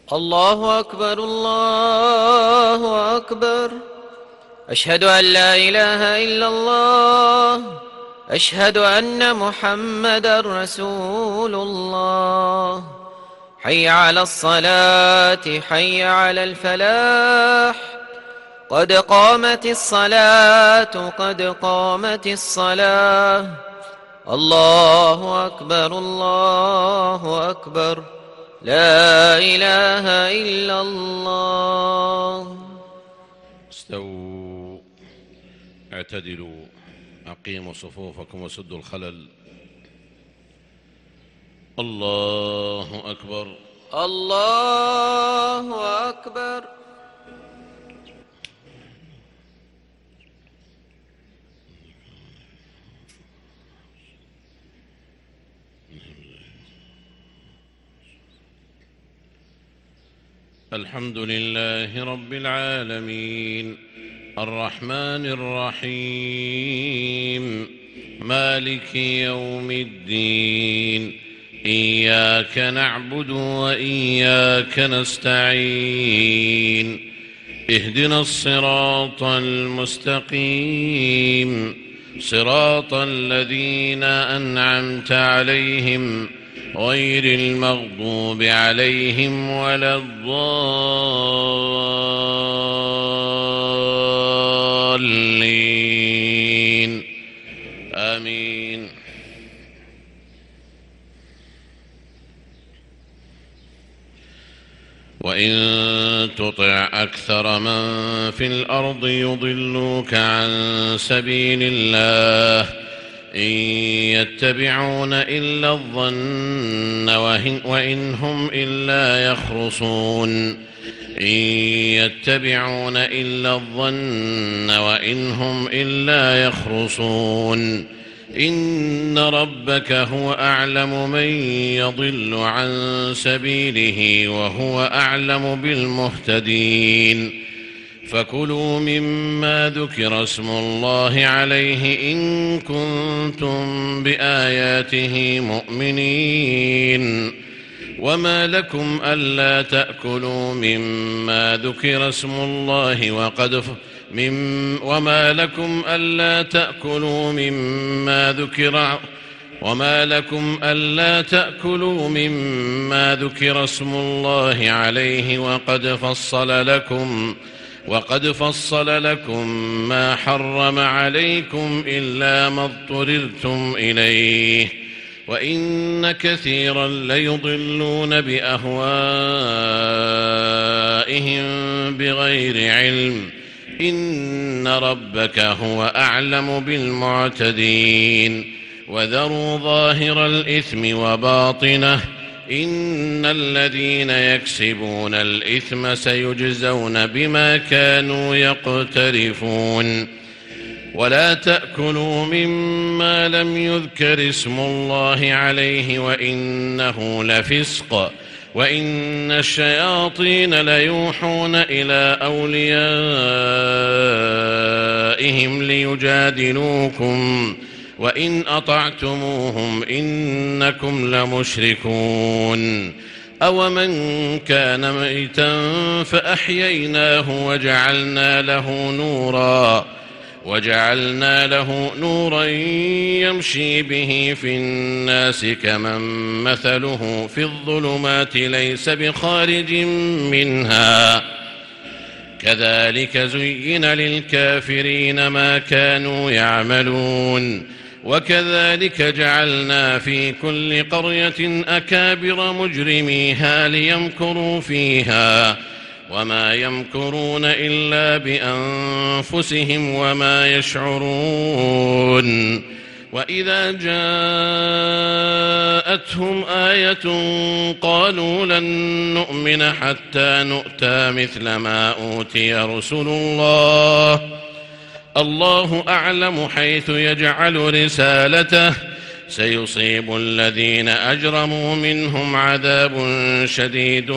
الله أكبر الله أكبر. أشهد أن لا إله إلا الله. أشهد أن محمدا رسول الله. حي على الصلاة حي على الفلاح. قد قامت الصلاة قد قامت الصلاة. الله أكبر الله أكبر. لا إله إلا الله. استووا، اعتدلوا، أقيموا صفوفكم وسدوا الخلل. الله أكبر الله أكبر. الحمد لله رب العالمين، الرحمن الرحيم، مالك يوم الدين. إياك نعبد وإياك نستعين. اهدنا الصراط المستقيم، صراط الذين أنعمت عليهم غير المغضوب عليهم ولا الضالين. آمين. وإن تطع أكثر من في الأرض يضلوك عن سبيل الله إن يتبعون إلا الظن وإن هم إلا يخرصون. إن يتبعون إلا الظن وإن هم إلا يخرصون. إن ربك هو أعلم من يضل عن سبيله وهو أعلم بالمهتدين. فكلوا مما ذكر اسم الله عليه إن كنتم بآياته مؤمنين. وما لكم ألا تأكلوا مما ذكر اسم الله وما لكم ألا تأكلوا مما ذكر اسم الله عليه وقد فصل لكم ما حرم عليكم إلا ما اضطررتم إليه. وإن كثيرا ليضلون بأهوائهم بغير علم. إن ربك هو أعلم بالمعتدين. وذروا ظاهر الإثم وباطنه إن الذين يكسبون الإثم سيجزون بما كانوا يقترفون. ولا تأكلوا مما لم يذكر اسم الله عليه وإنه لفسق. وإن الشياطين ليوحون إلى أوليائهم ليجادلوكم وإن أطعتموهم إنكم لمشركون. أومن كان ميتا فأحييناه وجعلنا له نورا يمشي به في الناس كمن مثله في الظلمات ليس بخارج منها. كذلك زين للكافرين ما كانوا يعملون. وكذلك جعلنا في كل قرية أكابر مجرميها ليمكروا فيها وما يمكرون إلا بأنفسهم وما يشعرون. وإذا جاءتهم آية قالوا لن نؤمن حتى نؤتى مثل ما أوتي رسل الله. الله أعلم حيث يجعل رسالته. سيصيب الذين أجرموا منهم عذاب شديد.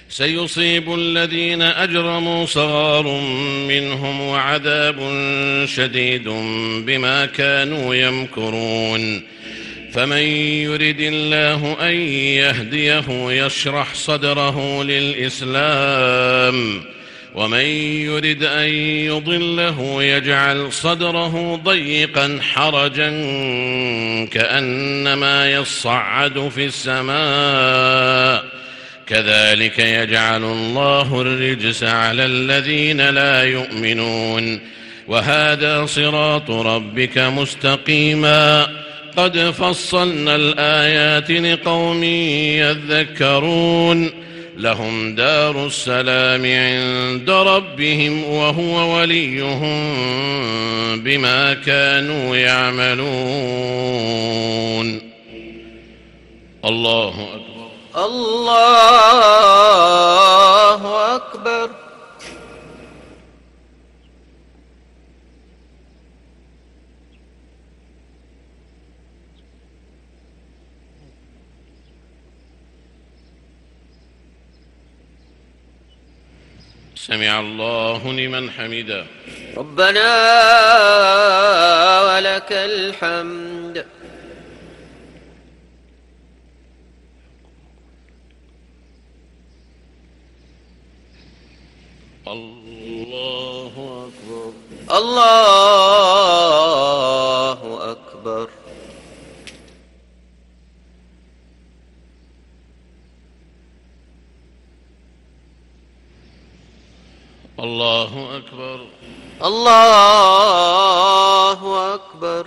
سيصيب الذين أجرموا صغار منهم وعذاب شديد بما كانوا يمكرون فمن يرد الله أن يهديه يشرح صدره للإسلام ومن يرد أن يضله يجعل صدره ضيقا حرجا كأنما يصعد في السماء كذلك يجعل الله الرجس على الذين لا يؤمنون وهذا صراط ربك مستقيما قد فصلنا الآيات لقوم يذكرون لهم دار السلام عند ربهم وهو وليهم بما كانوا يعملون. الله أكبر. الله أكبر. سمع الله لمن حمده. ربنا ولك الحمد. الله أكبر. الله أكبر. الله أكبر. الله أكبر.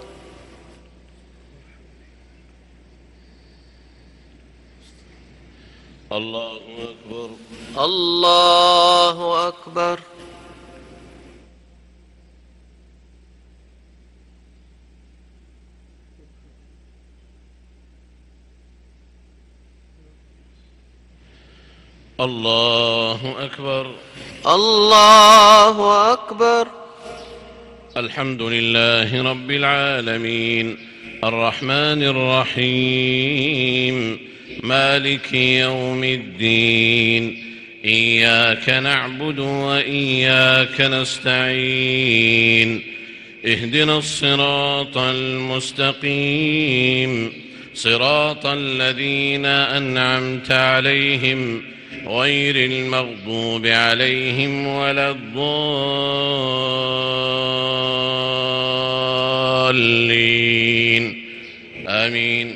الله أكبر. الله أكبر. الله أكبر. الله أكبر. الحمد لله رب العالمين الرحمن الرحيم مالك يوم الدين إياك نعبد وإياك نستعين اهدنا الصراط المستقيم صراط الذين أنعمت عليهم غير المغضوب عليهم ولا الضالين آمين.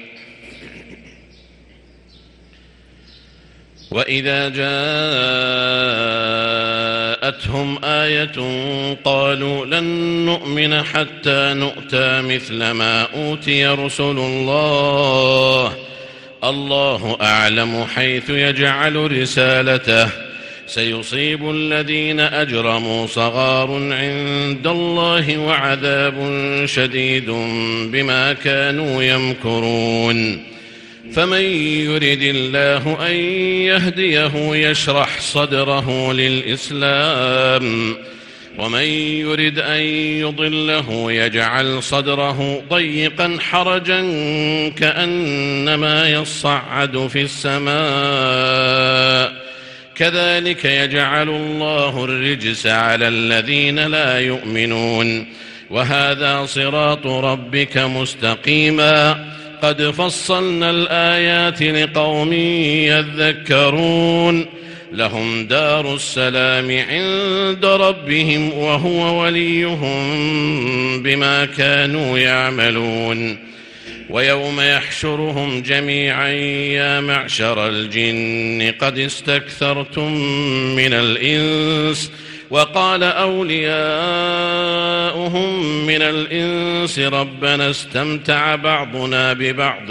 وإذا جاءتهم آية قالوا لن نؤمن حتى نؤتى مثل ما أوتي رسل الله الله أعلم حيث يجعل رسالته سيصيب الذين أجرموا صغار عند الله وعذاب شديد بما كانوا يمكرون فمن يرد الله أن يهديه يشرح صدره للإسلام ومن يرد أن يضله يجعل صدره ضيقا حرجا كأنما يصعد في السماء كذلك يجعل الله الرجس على الذين لا يؤمنون وهذا صراط ربك مستقيما قد فصلنا الآيات لقوم يذكرون لهم دار السلام عند ربهم وهو وليهم بما كانوا يعملون ويوم يحشرهم جميعا يا معشر الجن قد استكثرتم من الإنس وقال أولياؤهم من الإنس ربنا استمتع بعضنا ببعض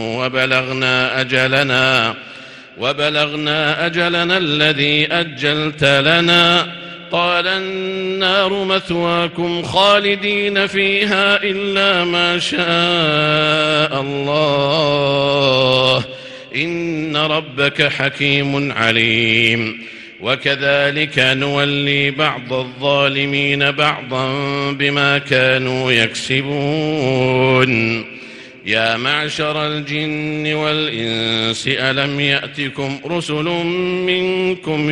وبلغنا أجلنا الذي أجلت لنا قال النار مثواكم خالدين فيها إلا ما شاء الله إن ربك حكيم عليم وكذلك نولي بعض الظالمين بعضا بما كانوا يكسبون يا معشر الجن والإنس ألم يأتكم رسل منكم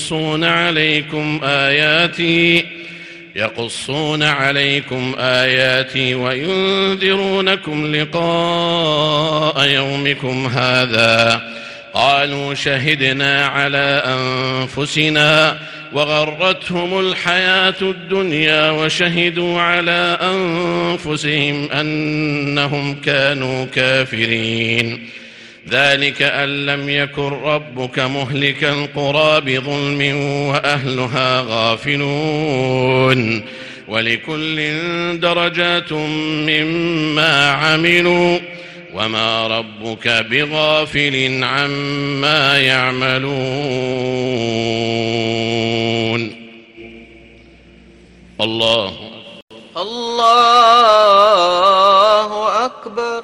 يقصون عليكم آياتي وينذرونكم لقاء يومكم هذا قالوا شهدنا على أنفسنا وغرتهم الحياة الدنيا وشهدوا على أنفسهم أنهم كانوا كافرين ذلك أن لم يكن ربك مهلك القرى بظلم وأهلها غافلون ولكل درجات مما عملوا وما ربك بغافل عما يعملون الله أكبر.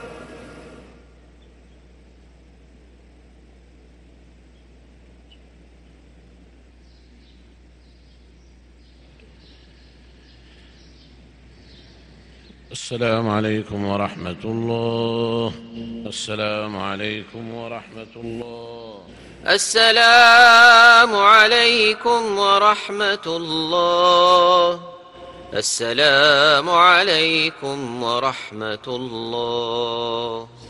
السلام عليكم ورحمة الله. السلام عليكم ورحمة الله. السلام عليكم ورحمة الله. السلام عليكم ورحمة الله.